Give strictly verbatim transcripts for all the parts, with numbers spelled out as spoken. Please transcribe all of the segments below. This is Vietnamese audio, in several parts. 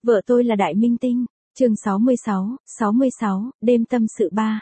Vợ tôi là đại minh tinh. Chương sáu mươi sáu, sáu mươi sáu, đêm tâm sự ba.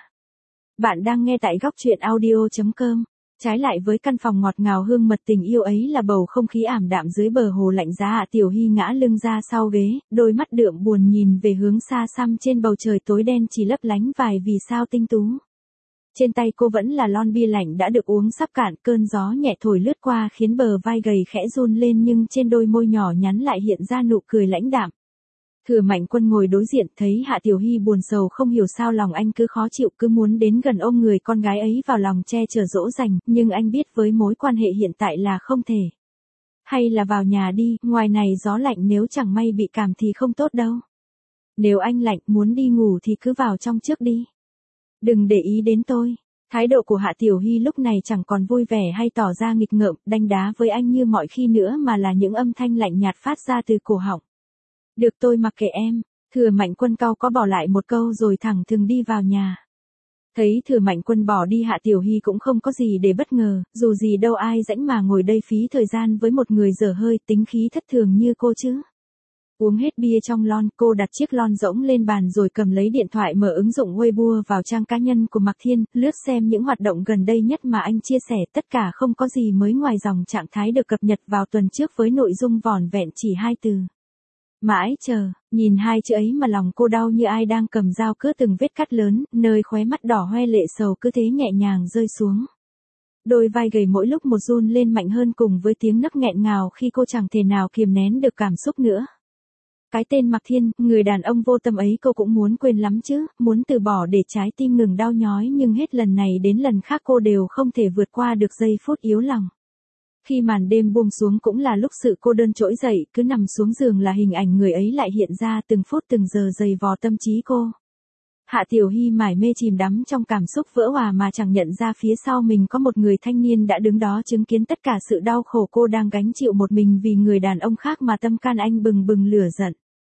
Bạn đang nghe tại góc truyện audio chấm com. Trái lại với căn phòng ngọt ngào hương mật tình yêu ấy là bầu không khí ảm đạm dưới bờ hồ lạnh giá. Hạ Tiểu Hy ngã lưng ra sau ghế, đôi mắt đượm buồn nhìn về hướng xa xăm trên bầu trời tối đen chỉ lấp lánh vài vì sao tinh tú. Trên tay cô vẫn là lon bia lạnh đã được uống sắp cạn, cơn gió nhẹ thổi lướt qua khiến bờ vai gầy khẽ run lên nhưng trên đôi môi nhỏ nhắn lại hiện ra nụ cười lãnh đạm. Thừa Mạnh Quân ngồi đối diện thấy Hạ Tiểu Hy buồn sầu không hiểu sao lòng anh cứ khó chịu, cứ muốn đến gần ôm người con gái ấy vào lòng che chở dỗ dành, nhưng anh biết với mối quan hệ hiện tại là không thể. Hay là vào nhà đi, ngoài này gió lạnh, nếu chẳng may bị cảm thì không tốt đâu. Nếu anh lạnh muốn đi ngủ thì cứ vào trong trước đi. Đừng để ý đến tôi. Thái độ của Hạ Tiểu Hy lúc này chẳng còn vui vẻ hay tỏ ra nghịch ngợm, đanh đá với anh như mọi khi nữa mà là những âm thanh lạnh nhạt phát ra từ cổ họng. Được, tôi mặc kệ em. Thừa Mạnh Quân cau có bỏ lại một câu rồi thẳng thừng đi vào nhà. Thấy Thừa Mạnh Quân bỏ đi, Hạ Tiểu Hy cũng không có gì để bất ngờ, dù gì đâu ai rảnh mà ngồi đây phí thời gian với một người dở hơi tính khí thất thường như cô chứ. Uống hết bia trong lon, cô đặt chiếc lon rỗng lên bàn rồi cầm lấy điện thoại mở ứng dụng Weibo vào trang cá nhân của Mạc Thiên, lướt xem những hoạt động gần đây nhất mà anh chia sẻ, tất cả không có gì mới ngoài dòng trạng thái được cập nhật vào tuần trước với nội dung vỏn vẹn chỉ hai từ. Mãi chờ, nhìn hai chữ ấy mà lòng cô đau như ai đang cầm dao cứa từng vết cắt lớn, nơi khóe mắt đỏ hoe lệ sầu cứ thế nhẹ nhàng rơi xuống. Đôi vai gầy mỗi lúc một run lên mạnh hơn cùng với tiếng nấc nghẹn ngào khi cô chẳng thể nào kiềm nén được cảm xúc nữa. Cái tên Mạc Thiên, người đàn ông vô tâm ấy cô cũng muốn quên lắm chứ, muốn từ bỏ để trái tim ngừng đau nhói, nhưng hết lần này đến lần khác cô đều không thể vượt qua được giây phút yếu lòng. Khi màn đêm buông xuống cũng là lúc sự cô đơn trỗi dậy, cứ nằm xuống giường là hình ảnh người ấy lại hiện ra từng phút từng giờ dày vò tâm trí cô. Hạ Tiểu Hy mải mê chìm đắm trong cảm xúc vỡ òa mà chẳng nhận ra phía sau mình có một người thanh niên đã đứng đó chứng kiến tất cả sự đau khổ cô đang gánh chịu một mình vì người đàn ông khác mà tâm can anh bừng bừng lửa giận.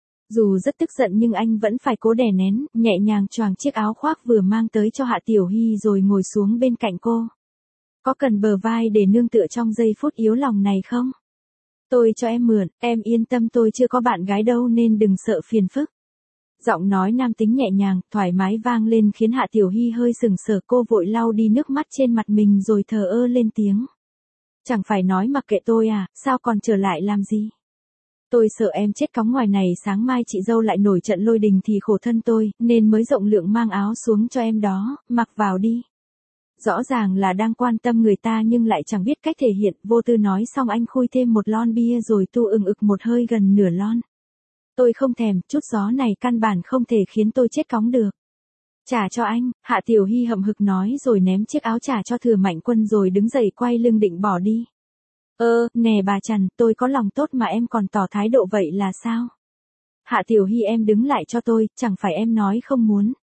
Dù rất tức giận nhưng anh vẫn phải cố đè nén, nhẹ nhàng choàng chiếc áo khoác vừa mang tới cho Hạ Tiểu Hy rồi ngồi xuống bên cạnh cô. Có cần bờ vai để nương tựa trong giây phút yếu lòng này không? Tôi cho em mượn, em yên tâm, tôi chưa có bạn gái đâu nên đừng sợ phiền phức. Giọng nói nam tính nhẹ nhàng, thoải mái vang lên khiến Hạ Tiểu Hy hơi sừng sờ, cô vội lau đi nước mắt trên mặt mình rồi thờ ơ lên tiếng. Chẳng phải nói mặc kệ tôi à, sao còn trở lại làm gì? Tôi sợ em chết cóng ngoài này, sáng mai chị dâu lại nổi trận lôi đình thì khổ thân tôi, nên mới rộng lượng mang áo xuống cho em đó, mặc vào đi. Rõ ràng là đang quan tâm người ta nhưng lại chẳng biết cách thể hiện, vô tư nói xong anh khui thêm một lon bia rồi tu ừng ực một hơi gần nửa lon. Tôi không thèm, chút gió này căn bản không thể khiến tôi chết cóng được. Trả cho anh, Hạ Tiểu Hy hậm hực nói rồi ném chiếc áo trả cho Thừa Mạnh Quân rồi đứng dậy quay lưng định bỏ đi. Ơ, nè bà Trần, tôi có lòng tốt mà em còn tỏ thái độ vậy là sao? Hạ Tiểu Hy, em đứng lại cho tôi, chẳng phải em nói không muốn.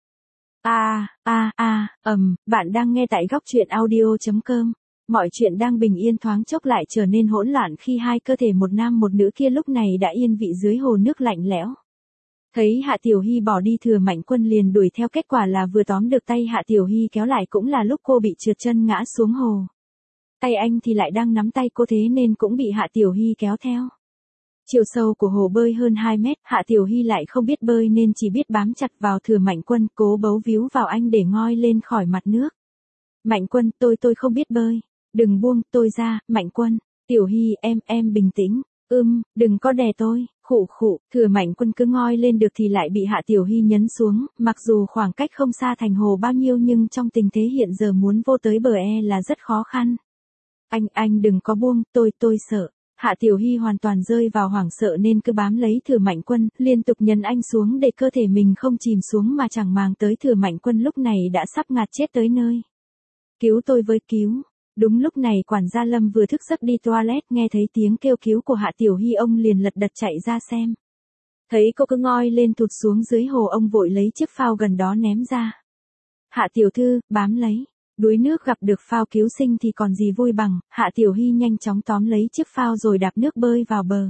À, à, à, ầm, bạn đang nghe tại góc truyện audio chấm com. Mọi chuyện đang bình yên thoáng chốc lại trở nên hỗn loạn khi hai cơ thể một nam một nữ kia lúc này đã yên vị dưới hồ nước lạnh lẽo. Thấy Hạ Tiểu Hy bỏ đi, Thừa Mạnh Quân liền đuổi theo, kết quả là vừa tóm được tay Hạ Tiểu Hy kéo lại cũng là lúc cô bị trượt chân ngã xuống hồ. Tay anh thì lại đang nắm tay cô thế nên cũng bị Hạ Tiểu Hy kéo theo. Chiều sâu của hồ bơi hơn hai mét, Hạ Tiểu Hy lại không biết bơi nên chỉ biết bám chặt vào Thừa Mạnh Quân, cố bấu víu vào anh để ngoi lên khỏi mặt nước. Mạnh Quân, tôi tôi không biết bơi. Đừng buông tôi ra, Mạnh Quân. Tiểu Hy, em, em bình tĩnh. Ưm, đừng có đè tôi. Khụ khụ, Thừa Mạnh Quân cứ ngoi lên được thì lại bị Hạ Tiểu Hy nhấn xuống, mặc dù khoảng cách không xa thành hồ bao nhiêu nhưng trong tình thế hiện giờ muốn vô tới bờ e là rất khó khăn. Anh, anh đừng có buông, tôi, tôi sợ. Hạ Tiểu Hy hoàn toàn rơi vào hoảng sợ nên cứ bám lấy Thừa Mạnh Quân, liên tục nhấn anh xuống để cơ thể mình không chìm xuống mà chẳng màng tới Thừa Mạnh Quân lúc này đã sắp ngạt chết tới nơi. Cứu tôi với, cứu. Đúng lúc này quản gia Lâm vừa thức giấc đi toilet nghe thấy tiếng kêu cứu của Hạ Tiểu Hy, ông liền lật đật chạy ra xem. Thấy cô cứ ngoi lên tụt xuống dưới hồ, ông vội lấy chiếc phao gần đó ném ra. Hạ tiểu thư, bám lấy. Đuối nước gặp được phao cứu sinh thì còn gì vui bằng. Hạ Tiểu Hy nhanh chóng tóm lấy chiếc phao rồi đạp nước bơi vào bờ.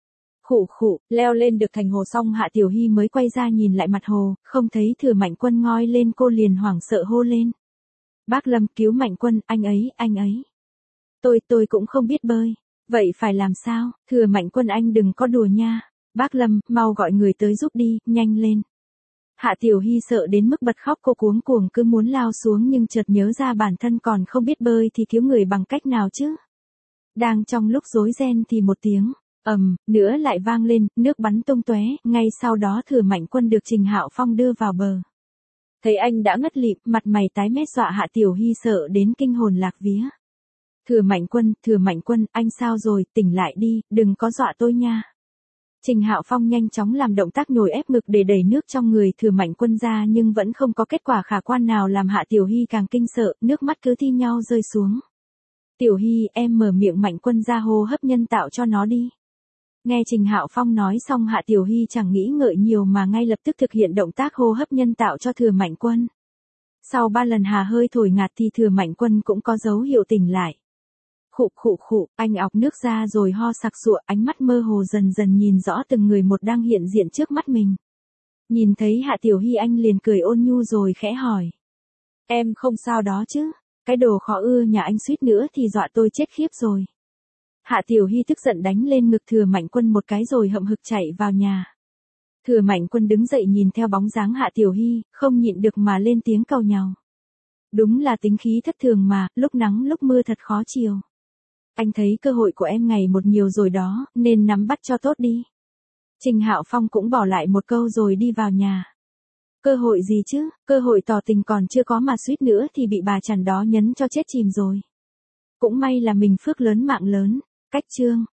Khụ khụ, leo lên được thành hồ xong Hạ Tiểu Hy mới quay ra nhìn lại mặt hồ, không thấy Thừa Mạnh Quân ngoi lên, cô liền hoảng sợ hô lên. Bác Lâm, cứu Mạnh Quân, anh ấy, anh ấy. Tôi, tôi cũng không biết bơi. Vậy phải làm sao? Thừa Mạnh Quân, anh đừng có đùa nha. Bác Lâm, mau gọi người tới giúp đi, nhanh lên. Hạ Tiểu Hy sợ đến mức bật khóc, cô cuống cuồng cứ muốn lao xuống nhưng chợt nhớ ra bản thân còn không biết bơi thì cứu người bằng cách nào chứ. Đang trong lúc rối ren thì một tiếng ầm nữa lại vang lên, nước bắn tung tóe, ngay sau đó Thừa Mạnh Quân được Trình Hạo Phong đưa vào bờ. Thấy anh đã ngất lịm, mặt mày tái mét, dọa Hạ Tiểu Hy sợ đến kinh hồn lạc vía. Thừa Mạnh Quân, Thừa Mạnh Quân, anh sao rồi, tỉnh lại đi, đừng có dọa tôi nha. Trình Hạo Phong nhanh chóng làm động tác nhồi ép ngực để đẩy nước trong người Thừa Mạnh Quân ra nhưng vẫn không có kết quả khả quan nào, làm Hạ Tiểu Hy càng kinh sợ, nước mắt cứ thi nhau rơi xuống. Tiểu Hy, em mở miệng Mạnh Quân ra hô hấp nhân tạo cho nó đi. Nghe Trình Hạo Phong nói xong, Hạ Tiểu Hy chẳng nghĩ ngợi nhiều mà ngay lập tức thực hiện động tác hô hấp nhân tạo cho Thừa Mạnh Quân. Sau ba lần hà hơi thổi ngạt thì Thừa Mạnh Quân cũng có dấu hiệu tỉnh lại. Khụ khụ khụ, anh ọc nước ra rồi ho sặc sụa, ánh mắt mơ hồ dần dần nhìn rõ từng người một đang hiện diện trước mắt mình. Nhìn thấy Hạ Tiểu Hy anh liền cười ôn nhu rồi khẽ hỏi. Em không sao đó chứ? Cái đồ khó ưa nhà anh suýt nữa thì dọa tôi chết khiếp rồi. Hạ Tiểu Hy tức giận đánh lên ngực Thừa Mạnh Quân một cái rồi hậm hực chạy vào nhà. Thừa Mạnh Quân đứng dậy nhìn theo bóng dáng Hạ Tiểu Hy, không nhịn được mà lên tiếng càu nhàu. Đúng là tính khí thất thường mà, lúc nắng lúc mưa thật khó chiều. Anh thấy cơ hội của em ngày một nhiều rồi đó, nên nắm bắt cho tốt đi. Trình Hạo Phong cũng bỏ lại một câu rồi đi vào nhà. Cơ hội gì chứ, cơ hội tỏ tình còn chưa có mà suýt nữa thì bị bà chằn đó nhấn cho chết chìm rồi. Cũng may là mình phước lớn mạng lớn. Cách chương